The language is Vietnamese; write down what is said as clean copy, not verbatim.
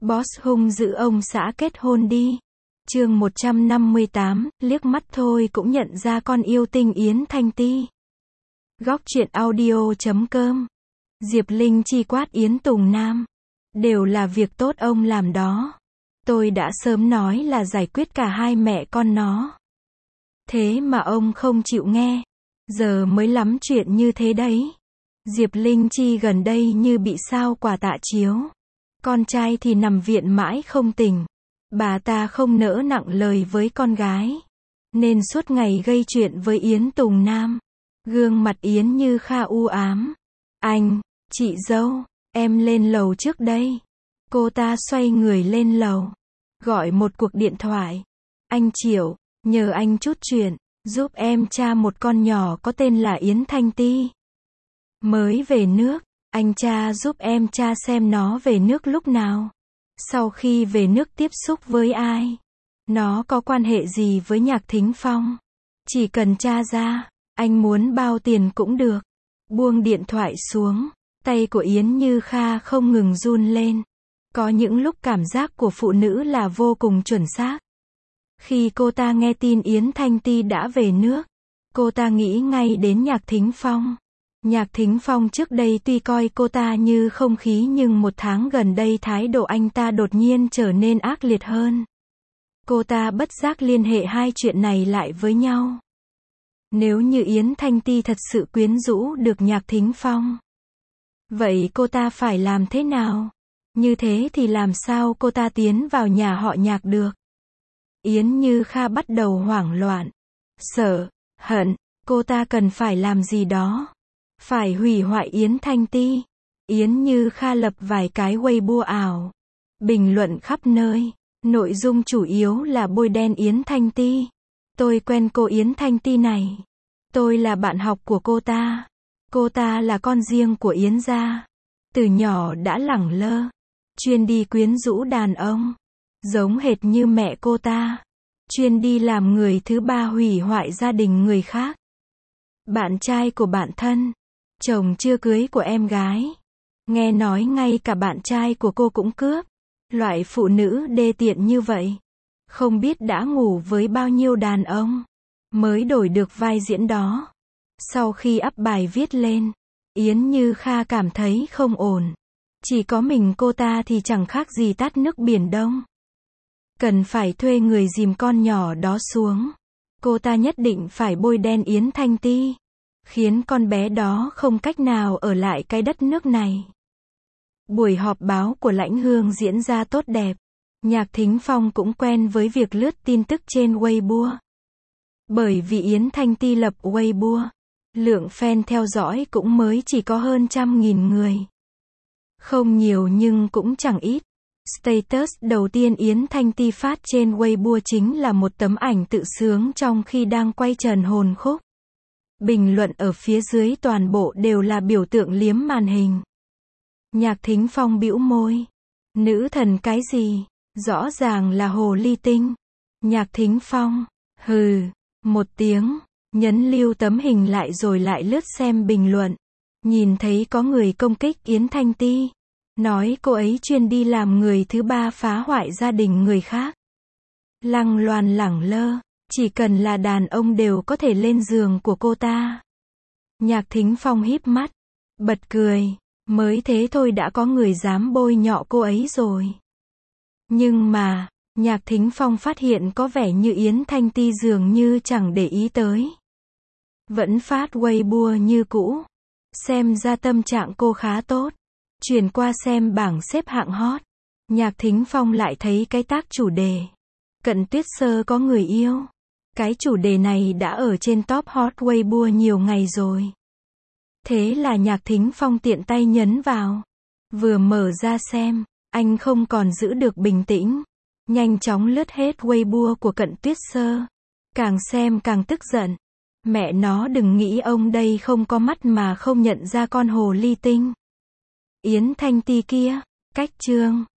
Boss hung dữ ông xã kết hôn đi. Chương 158, liếc mắt thôi cũng nhận ra con yêu tinh Yến Thanh Ti. Góc truyện audio.com. Diệp Linh Chi quát Yến Tùng Nam. Đều là việc tốt ông làm đó. Tôi đã sớm nói là giải quyết cả hai mẹ con nó. Thế mà ông không chịu nghe. Giờ mới lắm chuyện như thế đấy. Diệp Linh Chi gần đây như bị sao quả tạ chiếu. Con trai thì nằm viện mãi không tỉnh. Bà ta không nỡ nặng lời với con gái. Nên suốt ngày gây chuyện với Yến Tùng Nam. Gương mặt Yến Như Kha u ám. Anh, chị dâu, em lên lầu trước đây. Cô ta xoay người lên lầu. Gọi một cuộc điện thoại. Anh Triệu, nhờ anh chút chuyện, giúp em tra một con nhỏ có tên là Yến Thanh Ti. Mới về nước, anh cha giúp em tra xem nó về nước lúc nào. Sau khi về nước tiếp xúc với ai. Nó có quan hệ gì với Nhạc Thính Phong. Chỉ cần tra ra, anh muốn bao tiền cũng được. Buông điện thoại xuống, tay của Yến Như Kha không ngừng run lên. Có những lúc cảm giác của phụ nữ là vô cùng chuẩn xác. Khi cô ta nghe tin Yến Thanh Ti đã về nước, cô ta nghĩ ngay đến Nhạc Thính Phong. Nhạc Thính Phong trước đây tuy coi cô ta như không khí nhưng một tháng gần đây thái độ anh ta đột nhiên trở nên ác liệt hơn. Cô ta bất giác liên hệ hai chuyện này lại với nhau. Nếu như Yến Thanh Ti thật sự quyến rũ được Nhạc Thính Phong, vậy cô ta phải làm thế nào? Như thế thì làm sao cô ta tiến vào nhà họ Nhạc được? Yến Như Kha bắt đầu hoảng loạn, sợ, hận, cô ta cần phải làm gì đó. Phải hủy hoại Yến Thanh Ti. Yến Như Kha lập vài cái Weibo ảo. Bình luận khắp nơi. Nội dung chủ yếu là bôi đen Yến Thanh Ti. Tôi quen cô Yến Thanh Ti này. Tôi là bạn học của cô ta. Cô ta là con riêng của Yến gia. Từ nhỏ đã lẳng lơ. Chuyên đi quyến rũ đàn ông. Giống hệt như mẹ cô ta. Chuyên đi làm người thứ ba hủy hoại gia đình người khác. Bạn trai của bạn thân. Chồng chưa cưới của em gái. Nghe nói ngay cả bạn trai của cô cũng cướp. Loại phụ nữ đê tiện như vậy. Không biết đã ngủ với bao nhiêu đàn ông. Mới đổi được vai diễn đó. Sau khi up bài viết lên, Yến Như Kha cảm thấy không ổn. Chỉ có mình cô ta thì chẳng khác gì tát nước Biển Đông. Cần phải thuê người dìm con nhỏ đó xuống. Cô ta nhất định phải bôi đen Yến Thanh Ti. Khiến con bé đó không cách nào ở lại cái đất nước này. Buổi họp báo của Lãnh Hương diễn ra tốt đẹp. Nhạc Thính Phong cũng quen với việc lướt tin tức trên Weibo. Bởi vì Yến Thanh Ti lập Weibo, lượng fan theo dõi cũng mới chỉ có hơn 100.000 người. Không nhiều nhưng cũng chẳng ít. Status đầu tiên Yến Thanh Ti phát trên Weibo chính là một tấm ảnh tự sướng trong khi đang quay trần hồn khúc. Bình luận ở phía dưới toàn bộ đều là biểu tượng liếm màn hình. Nhạc Thính Phong bĩu môi. Nữ thần cái gì? Rõ ràng là hồ ly tinh. Nhạc Thính Phong. Hừ. Một tiếng. Nhấn lưu tấm hình lại rồi lại lướt xem bình luận. Nhìn thấy có người công kích Yến Thanh Ti. Nói cô ấy chuyên đi làm người thứ ba phá hoại gia đình người khác. Lăng loàn lẳng lơ. Chỉ cần là đàn ông đều có thể lên giường của cô ta. Nhạc Thính Phong híp mắt. Bật cười. Mới thế thôi đã có người dám bôi nhọ cô ấy rồi. Nhưng mà, Nhạc Thính Phong phát hiện có vẻ như Yến Thanh Ti dường như chẳng để ý tới. Vẫn phát Weibo như cũ. Xem ra tâm trạng cô khá tốt. Chuyển qua xem bảng xếp hạng hot. Nhạc Thính Phong lại thấy cái tag chủ đề. Cận Tuyết Sơ có người yêu. Cái chủ đề này đã ở trên top hot Weibo nhiều ngày rồi. Thế là Nhạc Thính Phong tiện tay nhấn vào. Vừa mở ra xem, anh không còn giữ được bình tĩnh. Nhanh chóng lướt hết Weibo của Cận Tuyết Sơ. Càng xem càng tức giận. Mẹ nó đừng nghĩ ông đây không có mắt mà không nhận ra con hồ ly tinh. Yến Thanh Ti kia, cách chương.